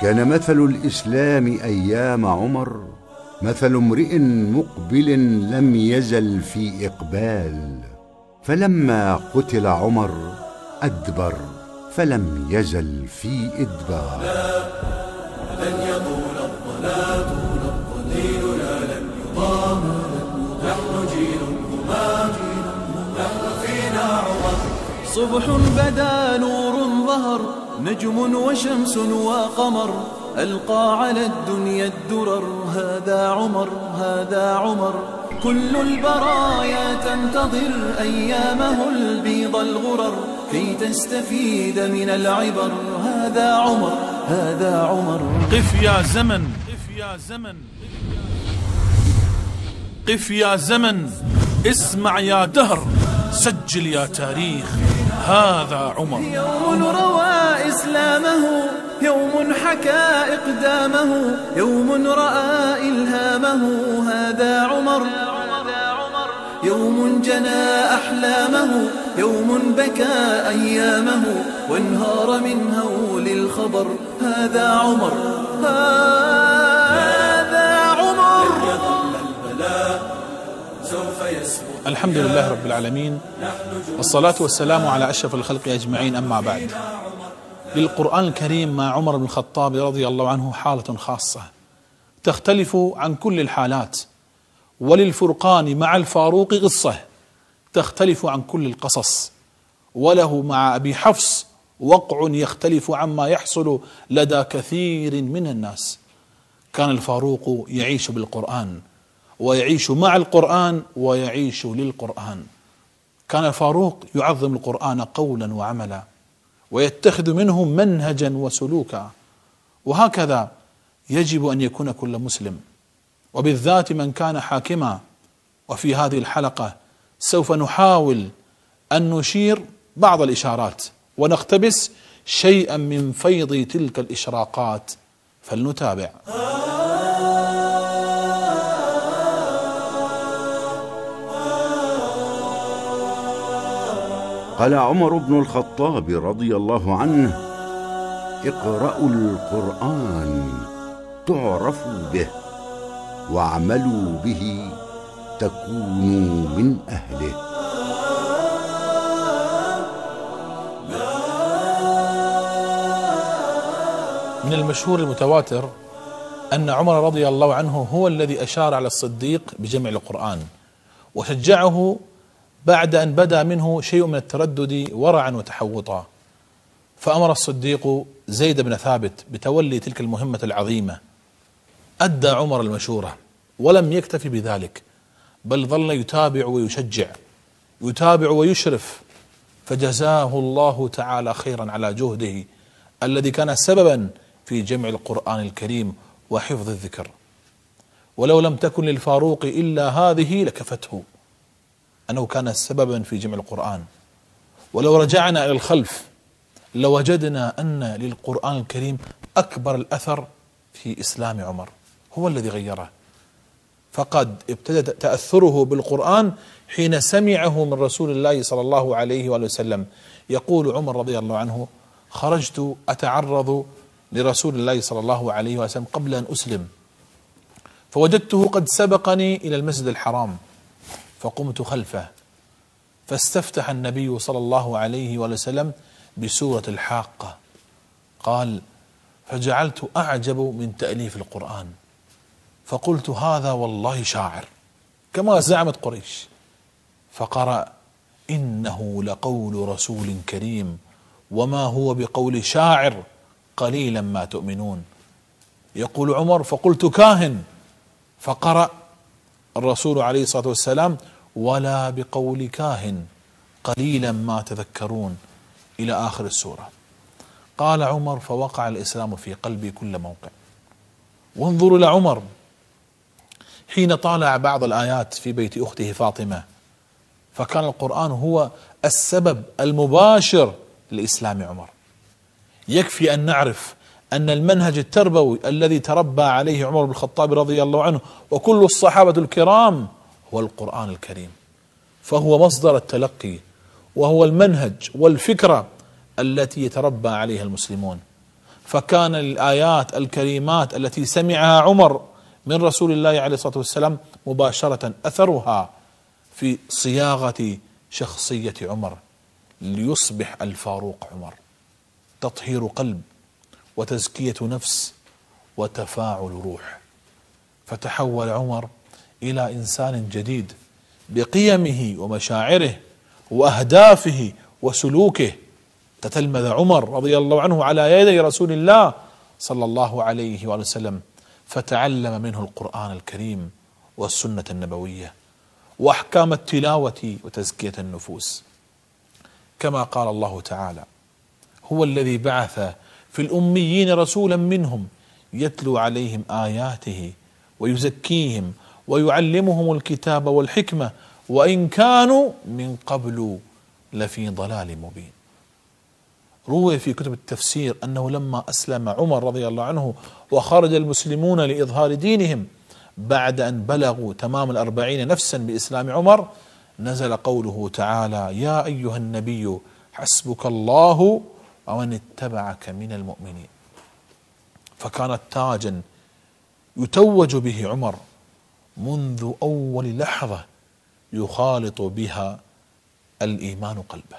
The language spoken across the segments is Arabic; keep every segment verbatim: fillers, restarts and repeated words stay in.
كان مثل الإسلام أيام عمر مثل امرئ مقبل لم يزل في إقبال، فلما قتل عمر أدبر فلم يزل في إدبار. لا لن يطول الضلال ديننا لن يضام، نحن جيل همام، نحن فينا عمر. صبح بدا نور ظهر، نجم وشمس وقمر، ألقى على الدنيا الدرر. هذا عمر هذا عمر، كل البرايا تنتظر أيامه البيض الغرر كي تستفيد من العبر. هذا عمر هذا عمر. قف يا زمن قف يا زمن قف يا زمن، اسمع يا دهر، سجل يا تاريخ. هذا عمر. يوم روى إسلامه، يوم حكى إقدامه، يوم رأى إلهامه. هذا عمر. يوم جنى أحلامه، يوم بكى أيامه، وانهار من هول الخبر. هذا عمر هذا عمر. يظل البلاء سوف يسبق. الحمد لله رب العالمين، والصلاة والسلام على أشرف الخلق أجمعين، أما بعد. للقرآن الكريم مع عمر بن الخطاب رضي الله عنه حالة خاصة تختلف عن كل الحالات، وللفرقان مع الفاروق قصة تختلف عن كل القصص، وله مع أبي حفص وقع يختلف عما يحصل لدى كثير من الناس. كان الفاروق يعيش بالقرآن ويعيش مع القرآن ويعيش للقرآن. كان الفاروق يعظم القرآن قولا وعملا ويتخذ منه منهجا وسلوكا، وهكذا يجب أن يكون كل مسلم، وبالذات من كان حاكما. وفي هذه الحلقة سوف نحاول أن نشير بعض الإشارات ونقتبس شيئا من فيض تلك الإشراقات، فلنتابع. قال عمر بن الخطاب رضي الله عنه: اقرأوا القرآن تعرفوا به، واعملوا به تكونوا من أهله. من المشهور المتواتر أن عمر رضي الله عنه هو الذي أشار على الصديق بجمع القرآن وشجعه بعد أن بدا منه شيء من التردد ورعا وتحوطا، فأمر الصديق زيد بن ثابت بتولي تلك المهمة العظيمة. أدى عمر المشورة ولم يكتفي بذلك، بل ظل يتابع ويشجع، يتابع ويشرف، فجزاه الله تعالى خيرا على جهده الذي كان سببا في جمع القرآن الكريم وحفظ الذكر. ولو لم تكن للفاروق إلا هذه لكفته، أنه كان سببا في جمع القرآن. ولو رجعنا إلى الخلف لوجدنا أن للقرآن الكريم أكبر الأثر في إسلام عمر، هو الذي غيره. فقد ابتدى تأثره بالقرآن حين سمعه من رسول الله صلى الله عليه وآله وسلم. يقول عمر رضي الله عنه: خرجت أتعرض لرسول الله صلى الله عليه وسلم قبل أن أسلم، فوجدته قد سبقني إلى المسجد الحرام، فقمت خلفه، فاستفتح النبي صلى الله عليه وسلم بسورة الحاقة. قال: فجعلت أعجب من تأليف القرآن، فقلت: هذا والله شاعر كما زعمت قريش. فقرأ: إنه لقول رسول كريم وما هو بقول شاعر قليلا ما تؤمنون. يقول عمر: فقلت: كاهن. فقرأ الرسول عليه الصلاة والسلام: ولا بقول كاهن قليلا ما تذكرون، إلى آخر السورة. قال عمر: فوقع الإسلام في قلبي كل موقع. وانظروا إلى عمر حين طالع بعض الآيات في بيت أخته فاطمة، فكان القرآن هو السبب المباشر لإسلام عمر. يكفي أن نعرف أن المنهج التربوي الذي تربى عليه عمر بن الخطاب رضي الله عنه وكل الصحابة الكرام هو القرآن الكريم، فهو مصدر التلقي وهو المنهج والفكرة التي يتربى عليها المسلمون. فكان الآيات الكريمات التي سمعها عمر من رسول الله عليه الصلاة والسلام مباشرة أثرها في صياغة شخصية عمر ليصبح الفاروق عمر، تطهير قلب وتزكية نفس وتفاعل روح، فتحول عمر إلى إنسان جديد بقيمه ومشاعره وأهدافه وسلوكه. تتلمذ عمر رضي الله عنه على يدي رسول الله صلى الله عليه وآله وسلم، فتعلم منه القرآن الكريم والسنة النبوية وأحكام التلاوة وتزكية النفوس، كما قال الله تعالى: هو الذي بعث في الأميين رسولا منهم يتلو عليهم آياته ويزكيهم ويعلمهم الكتاب والحكمة وإن كانوا من قبل لفي ضلال مبين. روي في كتب التفسير أنه لما أسلم عمر رضي الله عنه وخرج المسلمون لإظهار دينهم بعد أن بلغوا تمام الأربعين نفسا بإسلام عمر، نزل قوله تعالى: يا أيها النبي حسبك الله ومن اتبعك من المؤمنين. فكانت تاجا يتوج به عمر منذ أول لحظة يخالط بها الإيمان قلبه.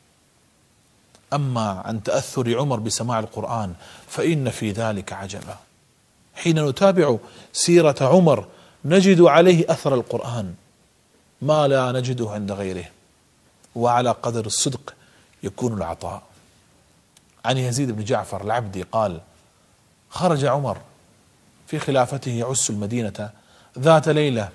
أما عن تأثر عمر بسماع القرآن فإن في ذلك عجبا. حين نتابع سيرة عمر نجد عليه أثر القرآن ما لا نجده عند غيره، وعلى قدر الصدق يكون العطاء. عن يزيد بن جعفر العبدي قال: خرج عمر في خلافته يعس المدينة ذات ليلة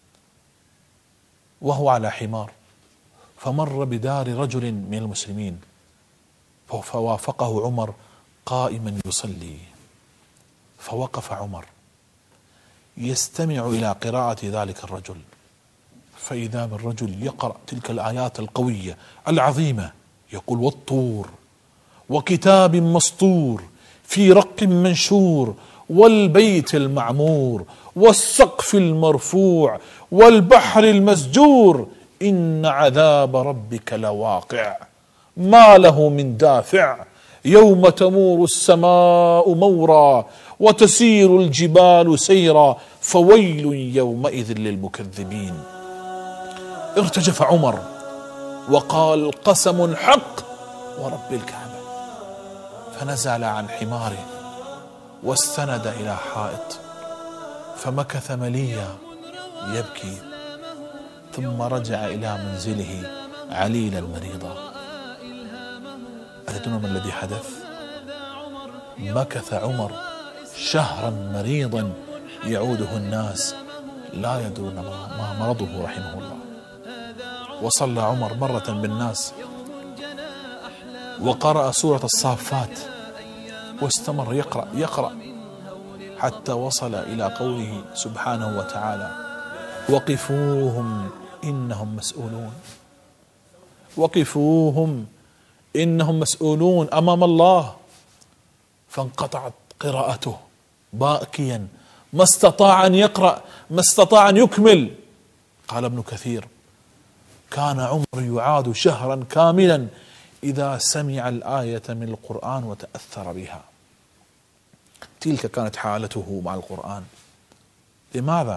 وهو على حمار، فمر بدار رجل من المسلمين فوافقه عمر قائما يصلي، فوقف عمر يستمع إلى قراءة ذلك الرجل، فإذا بالرجل يقرأ تلك الآيات القوية العظيمة، يقول: والطور وكتاب مسطور في رق منشور والبيت المعمور والسقف المرفوع والبحر المسجور إن عذاب ربك لواقع ما له من دافع يوم تمور السماء مورا وتسير الجبال سيرا فويل يومئذ للمكذبين. ارتجف عمر وقال: قسم حق ورب الكعبة، فنزل عن حماره واستند إلى حائط فمكث مليا يبكي، ثم رجع إلى منزله عليلا مريضا. أتدرون ما الذي حدث؟ مكث عمر شهرا مريضا يعوده الناس لا يدرون ما مرضه رحمه الله. وصلى عمر مرة بالناس وقرأ سورة الصافات واستمر يقرأ يقرأ حتى وصل إلى قوله سبحانه وتعالى: وقفوهم إنهم مسؤولون. وقفوهم إنهم مسؤولون أمام الله. فانقطعت قراءته باكيا، ما استطاع أن يقرأ، ما استطاع أن يكمل. قال ابن كثير: كان عمر يعاد شهرا كاملا إذا سمع الآية من القرآن وتأثر بها. تلك كانت حالته مع القرآن. لماذا؟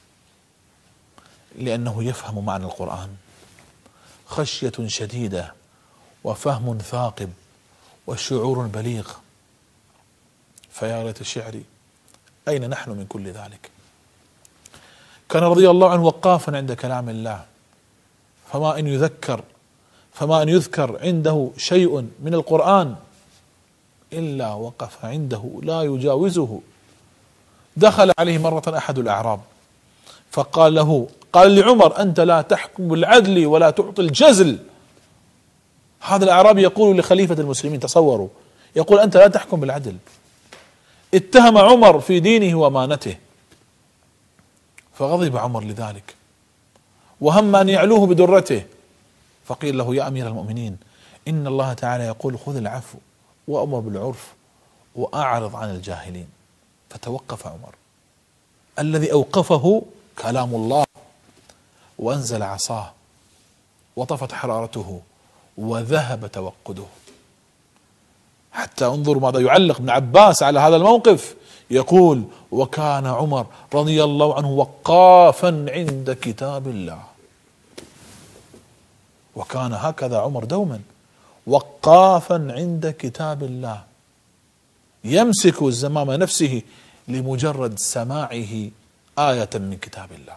لأنه يفهم معنى القرآن، خشية شديدة وفهم ثاقب وشعور بليغ. فيا ليت شعري أين نحن من كل ذلك؟ كان رضي الله عنه وقافا عند كلام الله، فما أن يذكر فما أن يذكر عنده شيء من القرآن إلا وقف عنده لا يجاوزه. دخل عليه مرة أحد الأعراب فقال له قال لعمر: أنت لا تحكم بالعدل ولا تعطي الجزل. هذا الأعرابي يقول لخليفة المسلمين، تصوروا، يقول: أنت لا تحكم بالعدل. اتهم عمر في دينه وامانته، فغضب عمر لذلك وهم أن يعلوه بدرته. فقيل له: يا أمير المؤمنين، إن الله تعالى يقول: خذ العفو وأمر بالعرف وأعرض عن الجاهلين. فتوقف عمر. الذي أوقفه كلام الله، وأنزل عصاه وطفت حرارته وذهب توقده. حتى انظروا ماذا يعلق ابن عباس على هذا الموقف، يقول: وكان عمر رضي الله عنه وقافا عند كتاب الله. وكان هكذا عمر دوما وقافا عند كتاب الله، يمسك زمام نفسه لمجرد سماعه آية من كتاب الله.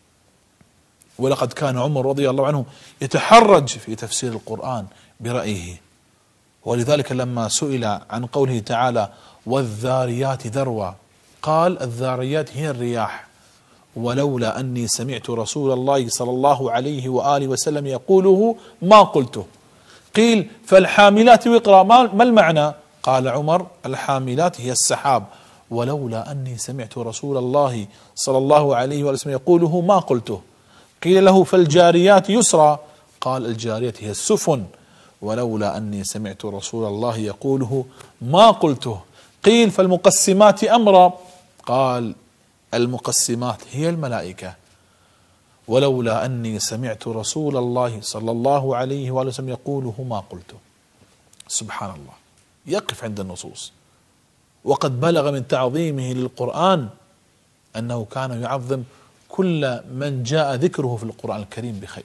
ولقد كان عمر رضي الله عنه يتحرج في تفسير القرآن برأيه، ولذلك لما سئل عن قوله تعالى: والذاريات ذروا، قال: الذاريات هي الرياح، ولولا أني سمعت رسول الله صلى الله عليه وآله وسلم يقوله ما قلته. قيل: فالحاملات وقرا، ما المعنى؟ قال عمر: الحاملات هي السحاب، ولولا أني سمعت رسول الله صلى الله عليه وآله وسلم يقوله ما قلته. قيل له: فالجاريات يسرا، قال: الجاريات هي السفن، ولولا أني سمعت رسول الله يقوله ما قلته. قيل: فالمقسمات أمرا، قال: المقسمات هي الملائكة، ولولا أني سمعت رسول الله صلى الله عليه وآله وسلم يقوله ما قلته. سبحان الله، يقف عند النصوص. وقد بلغ من تعظيمه للقرآن أنه كان يعظم كل من جاء ذكره في القرآن الكريم بخير.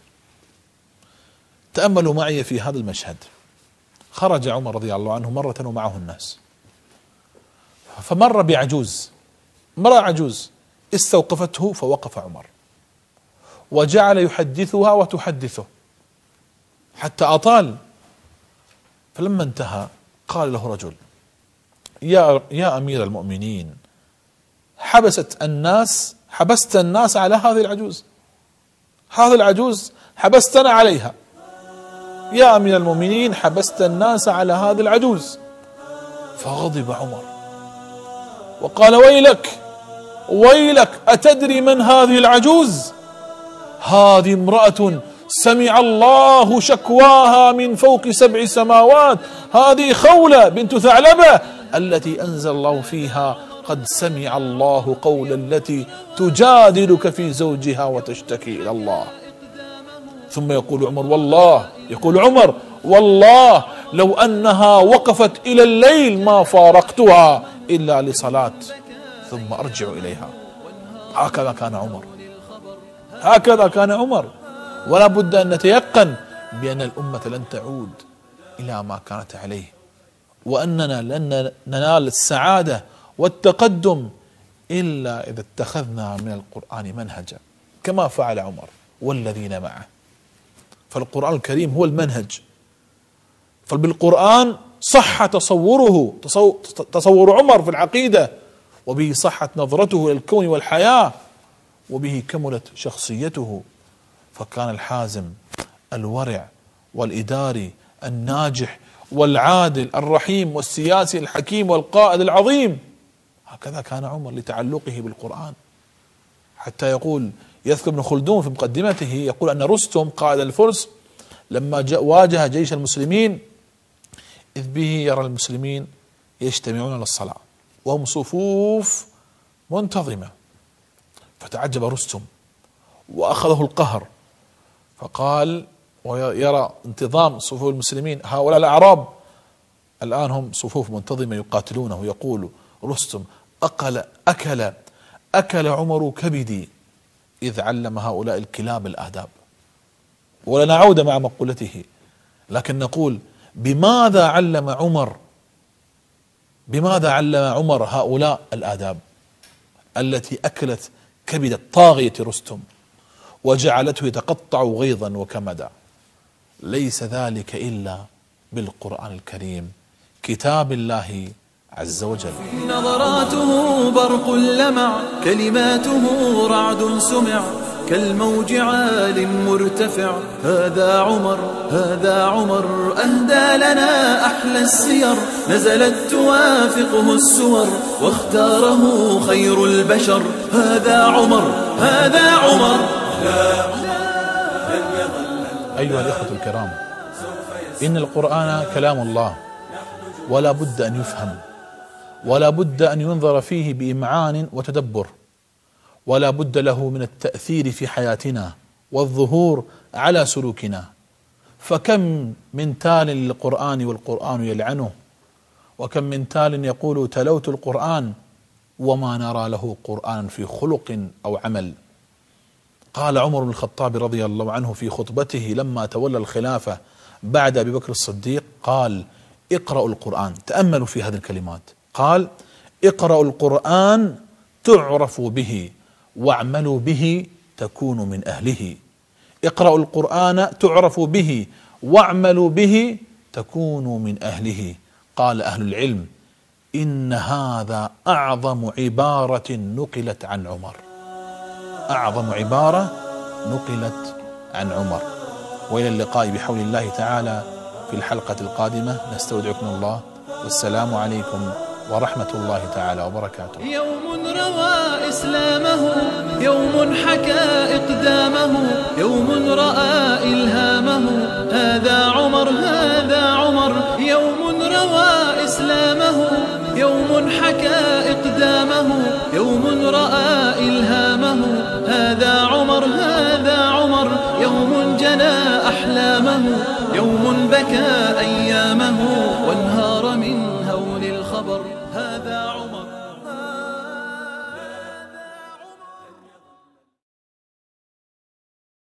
تأملوا معي في هذا المشهد. خرج عمر رضي الله عنه مرة ومعه الناس، فمر بعجوز، امرأة عجوز استوقفته، فوقف عمر وجعل يحدثها وتحدثه حتى أطال. فلما انتهى قال له رجل: يا يا أمير المؤمنين، حبست الناس حبست الناس على هذه العجوز، هذه العجوز حبستنا عليها، يا أمير المؤمنين حبست الناس على هذه العجوز. فغضب عمر وقال: ويلك ويلك، أتدري من هذه العجوز؟ هذه امرأة سمع الله شكواها من فوق سبع سماوات، هذه خولة بنت ثعلبة التي أنزل الله فيها: قد سمع الله قول التي تجادلك في زوجها وتشتكي إلى الله. ثم يقول عمر: والله يقول عمر والله لو أنها وقفت إلى الليل ما فارقتها إلا لصلاة ثم أرجع إليها. هكذا كان عمر، هكذا كان عمر. ولا بد أن نتيقن بأن الأمة لن تعود إلى ما كانت عليه، وأننا لن ننال السعادة والتقدم إلا إذا اتخذنا من القرآن منهجا كما فعل عمر والذين معه. فالقرآن الكريم هو المنهج، فبالقرآن صح تصوره، تصور عمر في العقيدة، وبه صحت نظرته إلى الكون والحياة، وبه كملت شخصيته، فكان الحازم الورع والإداري الناجح والعادل الرحيم والسياسي الحكيم والقائد العظيم. هكذا كان عمر لتعلقه بالقرآن، حتى يقول يذكر ابن خلدون في مقدمته، يقول أن رستم قائد الفرس لما واجه جيش المسلمين إذ به يرى المسلمين يجتمعون للصلاة وهم صفوف منتظمة، فتعجب رستم وأخذه القهر، فقال ويرى انتظام صفوف المسلمين، هؤلاء الأعراب الآن هم صفوف منتظمة يقاتلونه، يقول رستم: أكل أكل أكل عمر كبدي إذ علم هؤلاء الكلاب الآداب. ولنعود مع مقولته، لكن نقول: بماذا علم عمر بماذا علم عمر هؤلاء الآداب التي أكلت كبد الطاغية رستم وجعلته يتقطع غيظا وكمدا؟ ليس ذلك إلا بالقرآن الكريم كتاب الله عز وجل. نظراته برق لمع، كلماته رعد سمع، كالموج عال مرتفع. هذا عمر هذا عمر أهدى لنا أحلى السير، نزلت توافقه السور واختاره خير البشر. هذا عمر هذا عمر. أيها الإخوة الكرام، إن القرآن كلام الله، ولا بد أن يفهم، ولا بد أن ينظر فيه بإمعان وتدبر، ولا بد له من التأثير في حياتنا والظهور على سلوكنا. فكم من تال للقرآن والقرآن يلعنه، وكم من تال يقول تلوت القرآن وما نرى له قرآن في خلق أو عمل. قال عمر بن الخطاب رضي الله عنه في خطبته لما تولى الخلافة بعد أبي بكر الصديق، قال اقرأوا القرآن. تأملوا في هذه الكلمات، قال اقرأوا القرآن تعرفوا به واعملوا به تكونوا من أهله. اقرأوا القرآن تعرفوا به واعملوا به تكونوا من أهله. قال أهل العلم إن هذا أعظم عبارة نقلت عن عمر، أعظم عبارة نقلت عن عمر. وإلى اللقاء بحول الله تعالى في الحلقة القادمة، نستودعكم الله، والسلام عليكم ورحمة الله تعالى وبركاته. يوم روى إسلامه، يوم حكى إقدامه، يوم رأى إلهامه، هذا عمر هذا عمر. يوم روى إسلامه، يوم حكى إقدامه، يوم رأى إلهامه، هذا عمر هذا عمر. يوم جنى أحلامه، يوم بكى أيامه،